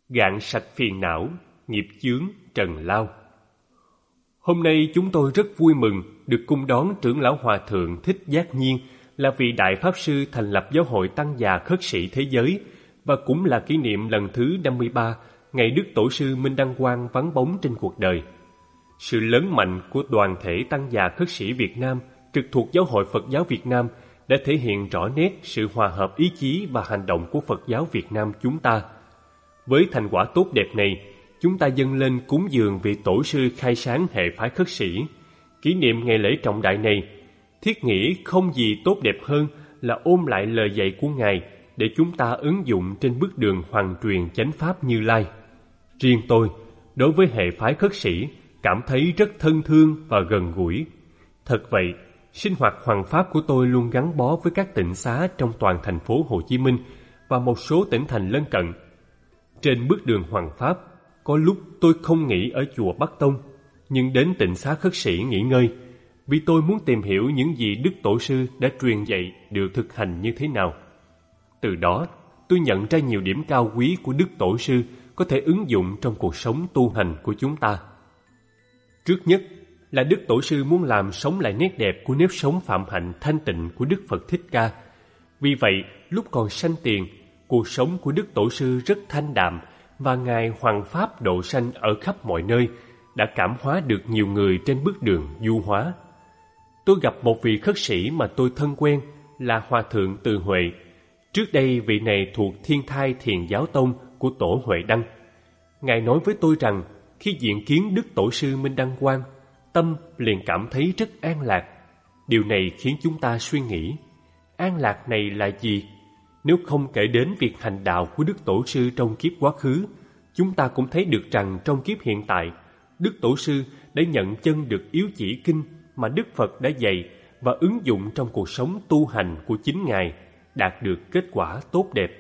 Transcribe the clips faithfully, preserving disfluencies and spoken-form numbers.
Gạn sạch phiền não, nghiệp chướng trần lao. Hôm nay chúng tôi rất vui mừng được cung đón trưởng lão Hòa Thượng Thích Giác Nhiên là vị đại pháp sư thành lập giáo hội Tăng già Khất sĩ thế giới, và cũng là kỷ niệm lần thứ năm mươi ba ngày Đức Tổ sư Minh Đăng Quang vắng bóng trên cuộc đời. Sự lớn mạnh của đoàn thể Tăng già Khất sĩ Việt Nam trực thuộc Giáo hội Phật giáo Việt Nam đã thể hiện rõ nét sự hòa hợp ý chí và hành động của Phật giáo Việt Nam chúng ta. Với thành quả tốt đẹp này, chúng ta dâng lên cúng dường vị Tổ sư khai sáng hệ phái khất sĩ. Kỷ niệm ngày lễ trọng đại này, thiết nghĩ không gì tốt đẹp hơn là ôm lại lời dạy của Ngài để chúng ta ứng dụng trên bước đường hoàn truyền chánh pháp Như Lai. Riêng tôi, đối với hệ phái khất sĩ, cảm thấy rất thân thương và gần gũi. Thật vậy, sinh hoạt hoằng pháp của tôi luôn gắn bó với các tịnh xá trong toàn thành phố Hồ Chí Minh và một số tỉnh thành lân cận. Trên bước đường hoằng pháp, có lúc tôi không nghỉ ở chùa Bắc Tông, nhưng đến tịnh xá khất sĩ nghỉ ngơi, vì tôi muốn tìm hiểu những gì Đức Tổ sư đã truyền dạy được thực hành như thế nào. Từ đó, tôi nhận ra nhiều điểm cao quý của Đức Tổ sư có thể ứng dụng trong cuộc sống tu hành của chúng ta. Trước nhất là Đức Tổ sư muốn làm sống lại nét đẹp của nếp sống phạm hạnh thanh tịnh của Đức Phật Thích Ca. Vì vậy, lúc còn sanh tiền, cuộc sống của Đức Tổ sư rất thanh đạm, và Ngài hoằng pháp độ sanh ở khắp mọi nơi đã cảm hóa được nhiều người trên bước đường du hóa. Tôi gặp một vị khất sĩ mà tôi thân quen là Hòa Thượng Từ Huệ. Trước đây vị này thuộc Thiên Thai Thiền Giáo Tông của Tổ Huệ Đăng. Ngài nói với tôi rằng khi diện kiến Đức Tổ sư Minh Đăng Quang, tâm liền cảm thấy rất an lạc. Điều này khiến chúng ta suy nghĩ, an lạc này là gì? Nếu không kể đến việc hành đạo của Đức Tổ sư trong kiếp quá khứ, chúng ta cũng thấy được rằng trong kiếp hiện tại, Đức Tổ sư đã nhận chân được yếu chỉ kinh mà Đức Phật đã dạy và ứng dụng trong cuộc sống tu hành của chính Ngài, đạt được kết quả tốt đẹp.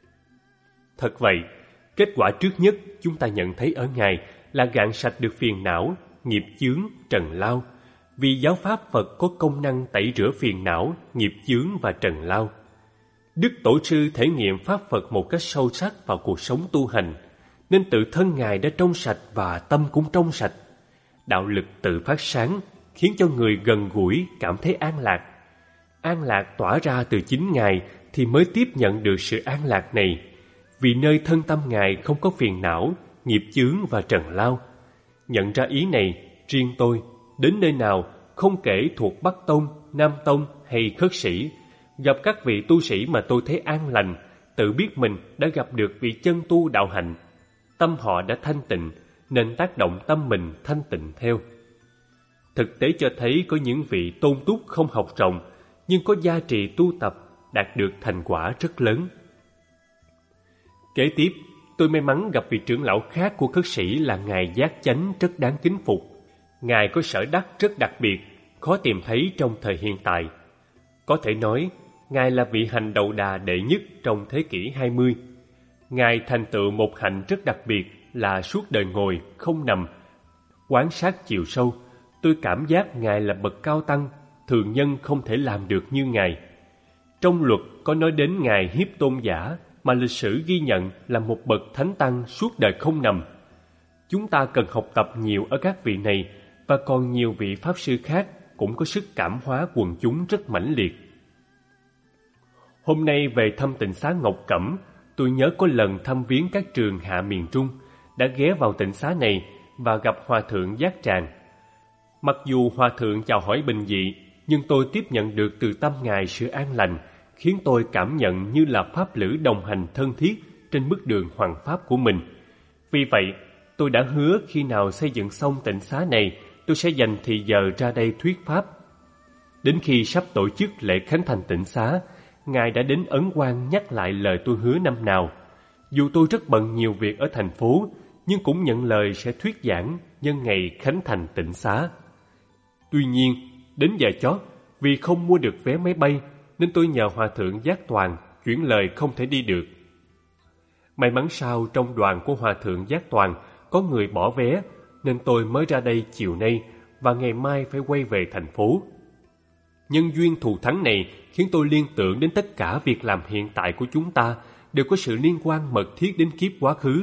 Thật vậy, kết quả trước nhất chúng ta nhận thấy ở Ngài là gạn sạch được phiền não, nghiệp chướng, trần lao, vì giáo pháp Phật có công năng tẩy rửa phiền não, nghiệp chướng và trần lao. Đức Tổ sư thể nghiệm pháp Phật một cách sâu sắc vào cuộc sống tu hành, nên tự thân Ngài đã trong sạch và tâm cũng trong sạch. Đạo lực tự phát sáng, khiến cho người gần gũi cảm thấy an lạc. An lạc tỏa ra từ chính Ngài thì mới tiếp nhận được sự an lạc này, vì nơi thân tâm Ngài không có phiền não, nghiệp chướng và trần lao. Nhận ra ý này, riêng tôi, đến nơi nào, không kể thuộc Bắc Tông, Nam Tông hay khất sĩ, gặp các vị tu sĩ mà tôi thấy an lành, tự biết mình đã gặp được vị chân tu đạo hạnh. Tâm họ đã thanh tịnh, nên tác động tâm mình thanh tịnh theo. Thực tế cho thấy có những vị tôn túc không học rộng, nhưng có giá trị tu tập, đạt được thành quả rất lớn. Kế tiếp, tôi may mắn gặp vị trưởng lão khác của khất sĩ là Ngài Giác Chánh rất đáng kính phục. Ngài có sở đắc rất đặc biệt, khó tìm thấy trong thời hiện tại. Có thể nói, Ngài là vị hành đầu đà đệ nhất trong thế kỷ hai mươi. Ngài thành tựu một hạnh rất đặc biệt là suốt đời ngồi, không nằm. Quán sát chiều sâu, tôi cảm giác Ngài là bậc cao tăng, thường nhân không thể làm được như Ngài. Trong luật có nói đến Ngài Hiếp Tôn Giả, mà lịch sử ghi nhận là một bậc thánh tăng suốt đời không nằm. Chúng ta cần học tập nhiều ở các vị này, và còn nhiều vị pháp sư khác cũng có sức cảm hóa quần chúng rất mãnh liệt. Hôm nay về thăm tịnh xá Ngọc Cẩm, tôi nhớ có lần thăm viếng các trường hạ miền Trung, đã ghé vào tịnh xá này và gặp Hòa Thượng Giác Tràng. Mặc dù Hòa Thượng chào hỏi bình dị, nhưng tôi tiếp nhận được từ tâm Ngài sự an lành, khiến tôi cảm nhận như là pháp lữ đồng hành thân thiết trên bước đường hoằng pháp của mình. Vì vậy, tôi đã hứa khi nào xây dựng xong tịnh xá này, tôi sẽ dành thì giờ ra đây thuyết pháp. Đến khi sắp tổ chức lễ khánh thành tịnh xá, Ngài đã đến Ấn Quang nhắc lại lời tôi hứa năm nào. Dù tôi rất bận nhiều việc ở thành phố, nhưng cũng nhận lời sẽ thuyết giảng nhân ngày khánh thành tịnh xá. Tuy nhiên, đến giờ chót, vì không mua được vé máy bay, nên tôi nhờ Hòa Thượng Giác Toàn chuyển lời không thể đi được. May mắn sao trong đoàn của Hòa Thượng Giác Toàn có người bỏ vé, nên tôi mới ra đây chiều nay và ngày mai phải quay về thành phố. Nhân duyên thù thắng này khiến tôi liên tưởng đến tất cả việc làm hiện tại của chúng ta đều có sự liên quan mật thiết đến kiếp quá khứ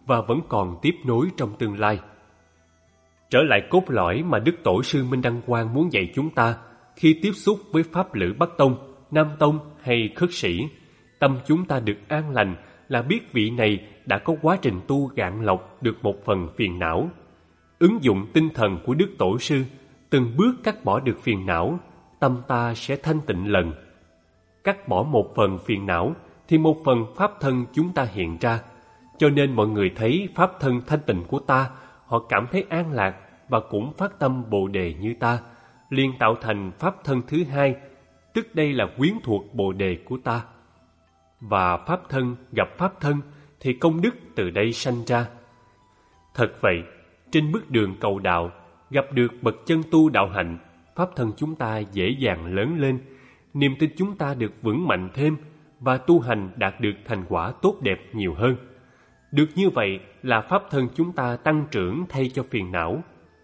và vẫn còn tiếp nối trong tương lai. Trở lại cốt lõi mà Đức Tổ sư Minh Đăng Quang muốn dạy chúng ta khi tiếp xúc với Pháp Lữ Bắc Tông, Nam Tông hay Khất Sĩ, tâm chúng ta được an lành là biết vị này đã có quá trình tu gạn lọc được một phần phiền não. Ứng dụng tinh thần của Đức Tổ sư, từng bước cắt bỏ được phiền não, tâm ta sẽ thanh tịnh lần. Cắt bỏ một phần phiền não thì một phần pháp thân chúng ta hiện ra, cho nên mọi người thấy pháp thân thanh tịnh của ta, họ cảm thấy an lạc và cũng phát tâm Bồ Đề như ta, liền tạo thành pháp thân thứ hai, tức đây là quyến thuộc Bồ Đề của ta. Và pháp thân gặp pháp thân thì công đức từ đây sanh ra. Thật vậy, trên bước đường cầu đạo, gặp được bậc chân tu đạo hạnh, pháp thân chúng ta dễ dàng lớn lên, niềm tin chúng ta được vững mạnh thêm và tu hành đạt được thành quả tốt đẹp nhiều hơn. Được như vậy là pháp thân chúng ta tăng trưởng thay cho phiền não.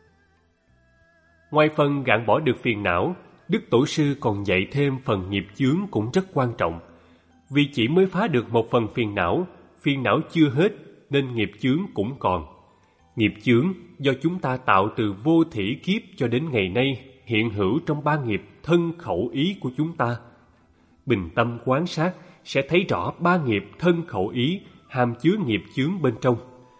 Ngoài phần gạn bỏ được phiền não, Đức Tổ sư còn dạy thêm phần nghiệp chướng cũng rất quan trọng. Vì chỉ mới phá được một phần phiền não, phiền não chưa hết nên nghiệp chướng cũng còn. Nghiệp chướng do chúng ta tạo từ vô thỉ kiếp cho đến ngày nay hiện hữu trong ba nghiệp thân khẩu ý của chúng ta. Bình tâm quán sát sẽ thấy rõ ba nghiệp thân khẩu ý hàm chứa nghiệp chướng bên trong.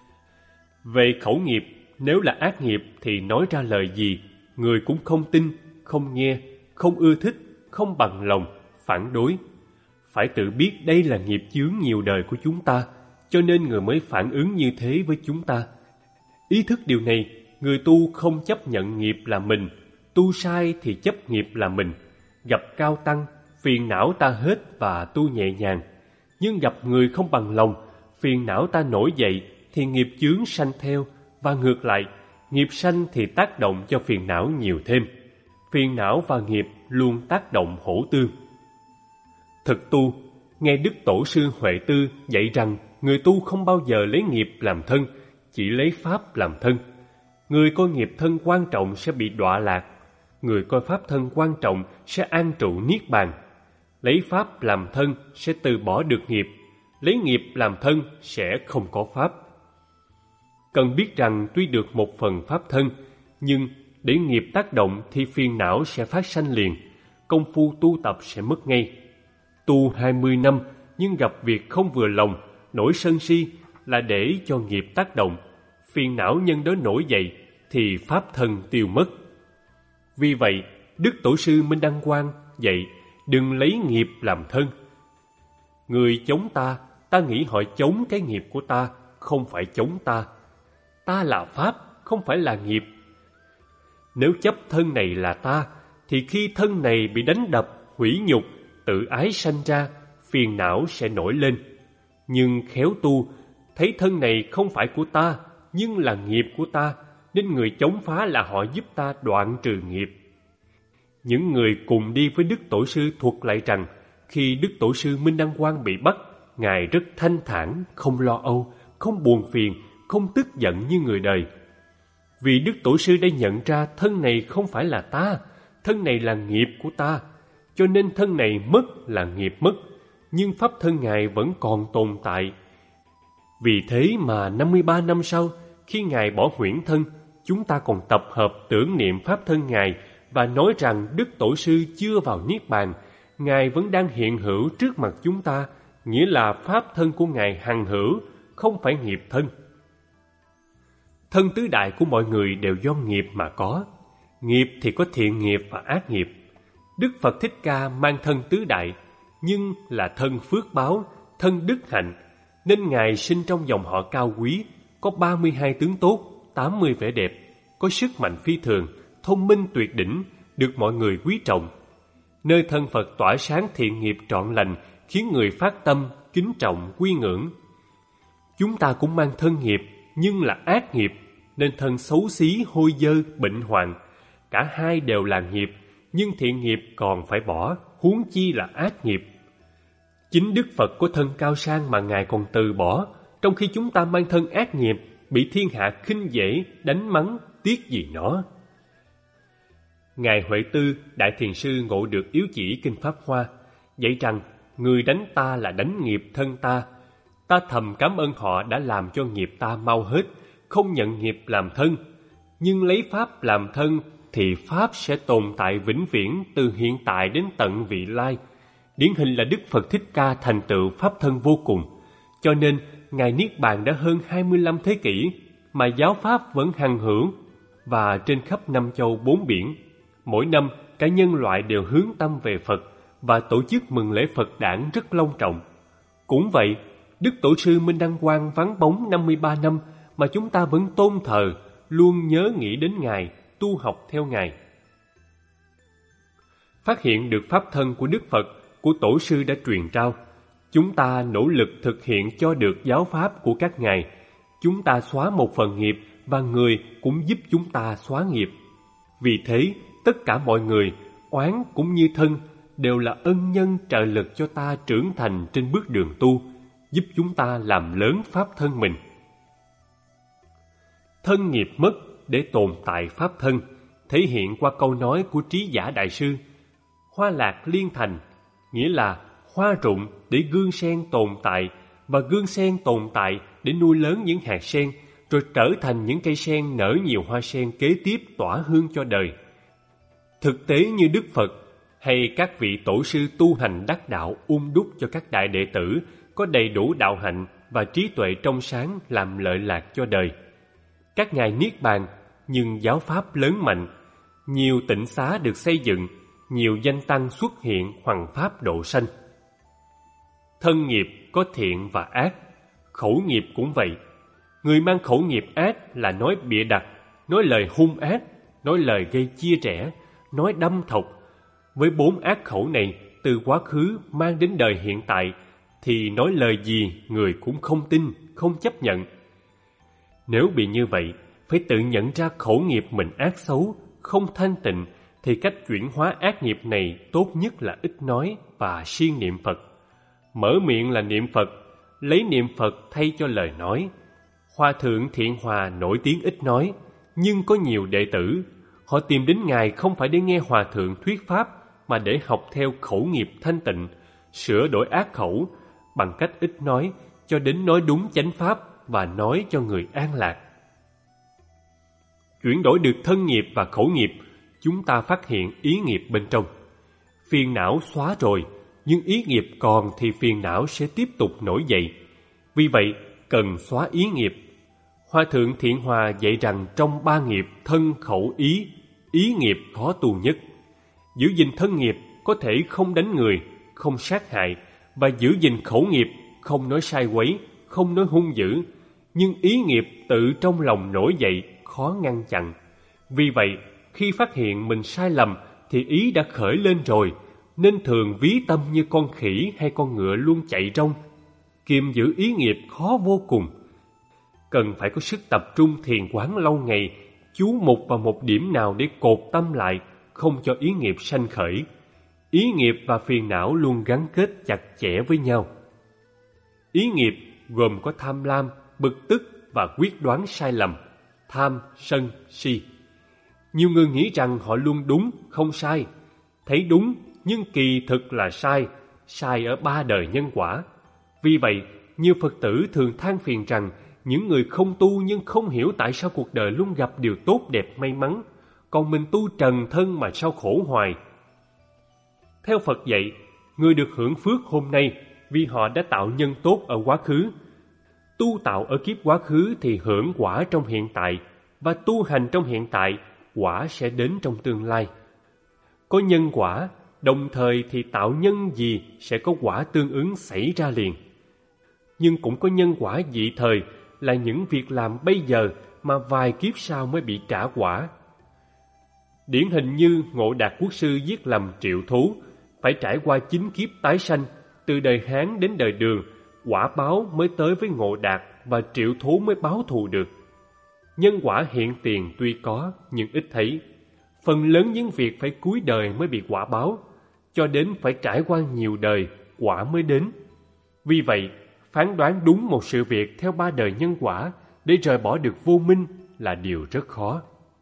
Về khẩu nghiệp, nếu là ác nghiệp thì nói ra lời gì, người cũng không tin, không nghe, không ưa thích, không bằng lòng, phản đối. Phải tự biết đây là nghiệp chướng nhiều đời của chúng ta, cho nên người mới phản ứng như thế với chúng ta. Ý thức điều này, người tu không chấp nhận nghiệp là mình, tu sai thì chấp nghiệp là mình. Gặp cao tăng, phiền não ta hết và tu nhẹ nhàng. Nhưng gặp người không bằng lòng, phiền não ta nổi dậy thì nghiệp chướng sanh theo, và ngược lại, nghiệp sanh thì tác động cho phiền não nhiều thêm. Phiền não và nghiệp luôn tác động hỗ tương. Thực tu, nghe Đức Tổ sư Huệ Tư dạy rằng người tu không bao giờ lấy nghiệp làm thân, chỉ lấy pháp làm thân. Người coi nghiệp thân quan trọng sẽ bị đọa lạc, người coi pháp thân quan trọng sẽ an trụ niết bàn. Lấy pháp làm thân sẽ từ bỏ được nghiệp, lấy nghiệp làm thân sẽ không có pháp. Cần biết rằng tuy được một phần pháp thân, nhưng để nghiệp tác động thì phiền não sẽ phát sanh liền, công phu tu tập sẽ mất ngay. Tu hai mươi năm nhưng gặp việc không vừa lòng, nổi sân si là để cho nghiệp tác động, phiền não nhân đó nổi dậy thì pháp thân tiêu mất. Vì vậy, Đức Tổ sư Minh Đăng Quang dạy đừng lấy nghiệp làm thân. Người chống ta, ta nghĩ họ chống cái nghiệp của ta, không phải chống ta. Ta là pháp, không phải là nghiệp. Nếu chấp thân này là ta, thì khi thân này bị đánh đập, hủy nhục, tự ái sanh ra, phiền não sẽ nổi lên. Nhưng khéo tu, thấy thân này không phải của ta, nhưng là nghiệp của ta, nên người chống phá là họ giúp ta đoạn trừ nghiệp. Những người cùng đi với Đức Tổ sư thuật lại rằng, khi Đức Tổ sư Minh Đăng Quang bị bắt, Ngài rất thanh thản, không lo âu, không buồn phiền, không tức giận như người đời. Vì Đức Tổ sư đã nhận ra thân này không phải là ta, thân này là nghiệp của ta, cho nên thân này mất là nghiệp mất, nhưng pháp thân Ngài vẫn còn tồn tại. Vì thế mà năm mươi ba năm sau, khi Ngài bỏ huyễn thân, chúng ta còn tập hợp tưởng niệm pháp thân Ngài và nói rằng Đức Tổ sư chưa vào Niết Bàn, Ngài vẫn đang hiện hữu trước mặt chúng ta, nghĩa là pháp thân của Ngài hằng hữu, không phải nghiệp thân. Thân tứ đại của mọi người đều do nghiệp mà có. Nghiệp thì có thiện nghiệp và ác nghiệp. Đức Phật Thích Ca mang thân tứ đại, nhưng là thân phước báo, thân đức hạnh, nên Ngài sinh trong dòng họ cao quý, có ba mươi hai tướng tốt, tám mươi vẻ đẹp, có sức mạnh phi thường, thông minh tuyệt đỉnh, được mọi người quý trọng. Nơi thân Phật tỏa sáng thiện nghiệp trọn lành, khiến người phát tâm, kính trọng, quy ngưỡng. Chúng ta cũng mang thân nghiệp, nhưng là ác nghiệp, nên thân xấu xí, hôi dơ, bệnh hoạn. Cả hai đều là nghiệp, nhưng thiện nghiệp còn phải bỏ, huống chi là ác nghiệp. Chính Đức Phật có thân cao sang mà Ngài còn từ bỏ, trong khi chúng ta mang thân ác nghiệp, bị thiên hạ khinh dễ, đánh mắng, tiếc gì nó. Ngài Huệ Tư, Đại Thiền Sư ngộ được yếu chỉ Kinh Pháp Hoa, dạy rằng người đánh ta là đánh nghiệp thân ta. Ta thầm cảm ơn họ đã làm cho nghiệp ta mau hết, không nhận nghiệp làm thân. Nhưng lấy Pháp làm thân thì Pháp sẽ tồn tại vĩnh viễn từ hiện tại đến tận vị lai. Điển hình là Đức Phật Thích Ca thành tựu Pháp thân vô cùng. Cho nên, Ngài Niết Bàn đã hơn hai mươi lăm thế kỷ, mà giáo Pháp vẫn hằng hữu, và trên khắp năm châu bốn biển. Mỗi năm, cả nhân loại đều hướng tâm về Phật và tổ chức mừng lễ Phật đản rất long trọng. Cũng vậy, Đức Tổ sư Minh Đăng Quang vắng bóng năm mươi ba năm mà chúng ta vẫn tôn thờ, luôn nhớ nghĩ đến Ngài, tu học theo Ngài. Phát hiện được Pháp thân của Đức Phật, của Tổ sư đã truyền trao. Chúng ta nỗ lực thực hiện cho được giáo Pháp của các Ngài. Chúng ta xóa một phần nghiệp và người cũng giúp chúng ta xóa nghiệp. Vì thế, tất cả mọi người, oán cũng như thân, đều là ân nhân trợ lực cho ta trưởng thành trên bước đường tu, giúp chúng ta làm lớn Pháp thân mình. Thân nghiệp mất để tồn tại Pháp thân, thể hiện qua câu nói của Trí Giả Đại Sư: hoa lạc liên thành, nghĩa là hoa rụng để gương sen tồn tại, và gương sen tồn tại để nuôi lớn những hạt sen, rồi trở thành những cây sen nở nhiều hoa sen kế tiếp tỏa hương cho đời. Thực tế như Đức Phật hay các vị tổ sư tu hành đắc đạo ung đúc cho các đại đệ tử có đầy đủ đạo hạnh và trí tuệ trong sáng làm lợi lạc cho đời. Các ngài niết bàn, nhưng giáo pháp lớn mạnh, nhiều tịnh xá được xây dựng, nhiều danh tăng xuất hiện hoằng pháp độ sanh. Thân nghiệp có thiện và ác, khẩu nghiệp cũng vậy. Người mang khẩu nghiệp ác là nói bịa đặt, nói lời hung ác, nói lời gây chia rẽ, nói đâm thọc. Với bốn ác khẩu này từ quá khứ mang đến đời hiện tại thì nói lời gì người cũng không tin, không chấp nhận. Nếu bị như vậy, phải tự nhận ra khẩu nghiệp mình ác xấu, không thanh tịnh, thì cách chuyển hóa ác nghiệp này tốt nhất là ít nói và siêng niệm Phật. Mở miệng là niệm Phật, lấy niệm Phật thay cho lời nói. Hòa thượng Thiện Hòa nổi tiếng ít nói, nhưng có nhiều đệ tử. Họ tìm đến Ngài không phải để nghe Hòa thượng thuyết pháp, mà để học theo khẩu nghiệp thanh tịnh, sửa đổi ác khẩu bằng cách ít nói cho đến nói đúng chánh pháp và nói cho người an lạc. Chuyển đổi được thân nghiệp và khẩu nghiệp, chúng ta phát hiện ý nghiệp bên trong. Phiền não xóa rồi, nhưng ý nghiệp còn thì phiền não sẽ tiếp tục nổi dậy. Vì vậy, cần xóa ý nghiệp. Hòa thượng Thiện Hòa dạy rằng trong ba nghiệp thân khẩu ý, ý nghiệp khó tu nhất. Giữ gìn thân nghiệp có thể không đánh người, không sát hại, và giữ gìn khẩu nghiệp không nói sai quấy, không nói hung dữ. Nhưng ý nghiệp tự trong lòng nổi dậy, khó ngăn chặn. Vì vậy, khi phát hiện mình sai lầm thì ý đã khởi lên rồi, nên thường ví tâm như con khỉ hay con ngựa luôn chạy rong. Kiềm giữ ý nghiệp khó vô cùng. Cần phải có sức tập trung thiền quán lâu ngày, chú mục vào một điểm nào để cột tâm lại, không cho ý nghiệp sanh khởi. Ý nghiệp và phiền não luôn gắn kết chặt chẽ với nhau. Ý nghiệp gồm có tham lam, bực tức và quyết đoán sai lầm, tham, sân, si. Nhiều người nghĩ rằng họ luôn đúng, không sai. Thấy đúng, nhưng kỳ thực là sai, sai ở ba đời nhân quả. Vì vậy, nhiều Phật tử thường than phiền rằng những người không tu nhưng không hiểu tại sao cuộc đời luôn gặp điều tốt đẹp may mắn, còn mình tu trần thân mà sao khổ hoài. Theo Phật dạy, người được hưởng phước hôm nay vì họ đã tạo nhân tốt ở quá khứ. Tu tạo ở kiếp quá khứ thì hưởng quả trong hiện tại, và tu hành trong hiện tại, quả sẽ đến trong tương lai. Có nhân quả, đồng thời thì tạo nhân gì sẽ có quả tương ứng xảy ra liền. Nhưng cũng có nhân quả dị thời, là những việc làm bây giờ mà vài kiếp sau mới bị trả quả. Điển hình như Ngộ Đạt Quốc sư giết lầm Triệu Thú, phải trải qua chín kiếp tái sanh, từ đời Hán đến đời Đường, quả báo mới tới với Ngộ Đạt và Triệu Thú mới báo thù được. Nhân quả hiện tiền tuy có nhưng ít thấy. Phần lớn những việc phải cuối đời mới bị quả báo, cho đến phải trải qua nhiều đời quả mới đến. Vì vậy, phán đoán đúng một sự việc theo ba đời nhân quả để rời bỏ được vô minh là điều rất khó.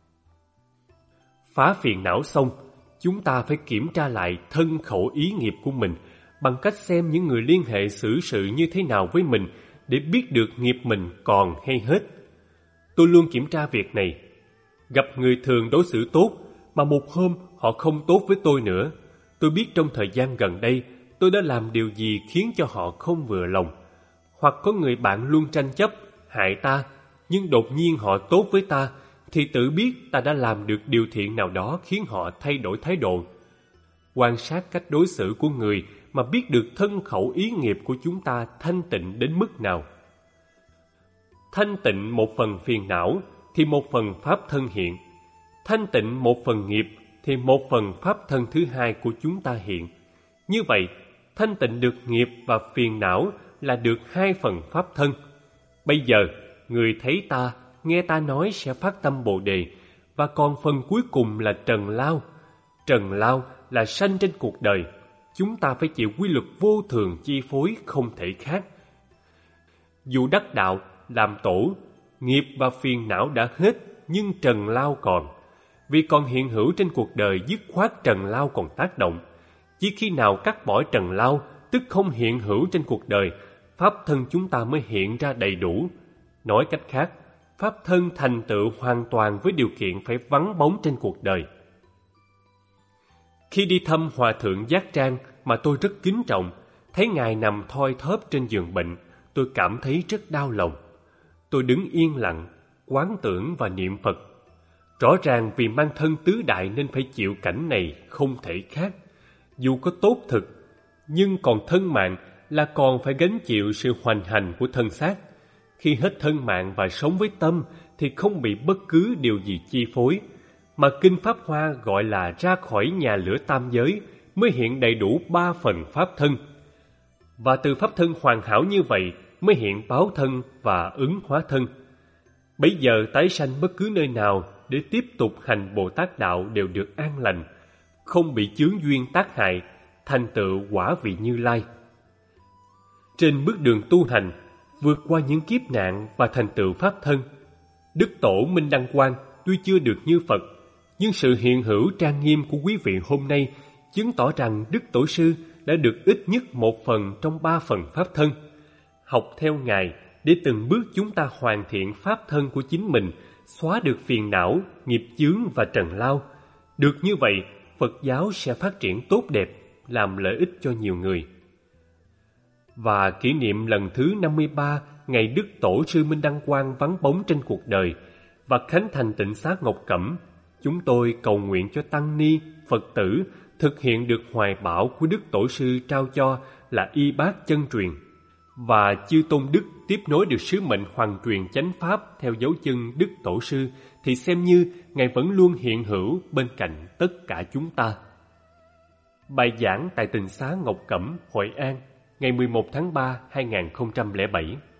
Phá phiền não xong, chúng ta phải kiểm tra lại thân khẩu ý nghiệp của mình bằng cách xem những người liên hệ xử sự như thế nào với mình để biết được nghiệp mình còn hay hết. Tôi luôn kiểm tra việc này. Gặp người thường đối xử tốt, mà một hôm họ không tốt với tôi nữa. Tôi biết trong thời gian gần đây tôi đã làm điều gì khiến cho họ không vừa lòng. Hoặc có người bạn luôn tranh chấp, hại ta, nhưng đột nhiên họ tốt với ta, thì tự biết ta đã làm được điều thiện nào đó khiến họ thay đổi thái độ. Quan sát cách đối xử của người mà biết được thân khẩu ý nghiệp của chúng ta thanh tịnh đến mức nào. Thanh tịnh một phần phiền não thì một phần pháp thân hiện. Thanh tịnh một phần nghiệp thì một phần pháp thân thứ hai của chúng ta hiện. Như vậy, thanh tịnh được nghiệp và phiền não là được hai phần pháp thân. Bây giờ, người thấy ta, nghe ta nói sẽ phát tâm Bồ Đề, và còn phần cuối cùng là trần lao. Trần lao là sanh trên cuộc đời. Chúng ta phải chịu quy luật vô thường chi phối không thể khác. Dù đắc đạo, làm tổ, nghiệp và phiền não đã hết, nhưng trần lao còn. Vì còn hiện hữu trên cuộc đời, dứt khoát trần lao còn tác động. Chỉ khi nào cắt bỏ trần lao, tức không hiện hữu trên cuộc đời, pháp thân chúng ta mới hiện ra đầy đủ. Nói cách khác, pháp thân thành tựu hoàn toàn với điều kiện phải vắng bóng trên cuộc đời. Khi đi thăm Hòa thượng Giác Trang mà tôi rất kính trọng, thấy ngài nằm thoi thóp trên giường bệnh, tôi cảm thấy rất đau lòng. Tôi đứng yên lặng, quán tưởng và niệm Phật. Rõ ràng vì mang thân tứ đại nên phải chịu cảnh này không thể khác. Dù có tốt thực, nhưng còn thân mạng là còn phải gánh chịu sự hoành hành của thân xác. Khi hết thân mạng và sống với tâm thì không bị bất cứ điều gì chi phối, mà Kinh Pháp Hoa gọi là ra khỏi nhà lửa tam giới mới hiện đầy đủ ba phần pháp thân. Và từ pháp thân hoàn hảo như vậy mới hiện báo thân và ứng hóa thân. Bấy giờ tái sanh bất cứ nơi nào để tiếp tục hành Bồ Tát đạo đều được an lành, không bị chướng duyên tác hại, thành tựu quả vị Như Lai. Trên bước đường tu hành, vượt qua những kiếp nạn và thành tựu pháp thân, Đức Tổ Minh Đăng Quang tuy chưa được như Phật, nhưng sự hiện hữu trang nghiêm của quý vị hôm nay chứng tỏ rằng Đức Tổ Sư đã được ít nhất một phần trong ba phần pháp thân. Học theo Ngài để từng bước chúng ta hoàn thiện pháp thân của chính mình, xóa được phiền não, nghiệp chướng và trần lao. Được như vậy, Phật giáo sẽ phát triển tốt đẹp, làm lợi ích cho nhiều người. Và kỷ niệm lần thứ năm mươi ba ngày Đức Tổ Sư Minh Đăng Quang vắng bóng trên cuộc đời và khánh thành tịnh xá Ngọc Cẩm, chúng tôi cầu nguyện cho tăng ni, Phật tử thực hiện được hoài bão của Đức Tổ Sư trao cho là y bát chân truyền, và chư tôn đức tiếp nối được sứ mệnh hoàn truyền chánh pháp theo dấu chân Đức Tổ Sư, thì xem như Ngài vẫn luôn hiện hữu bên cạnh tất cả chúng ta. Bài giảng tại tịnh xá Ngọc Cẩm, Hội An, ngày mười một tháng ba năm hai nghìn không trăm lẻ bảy.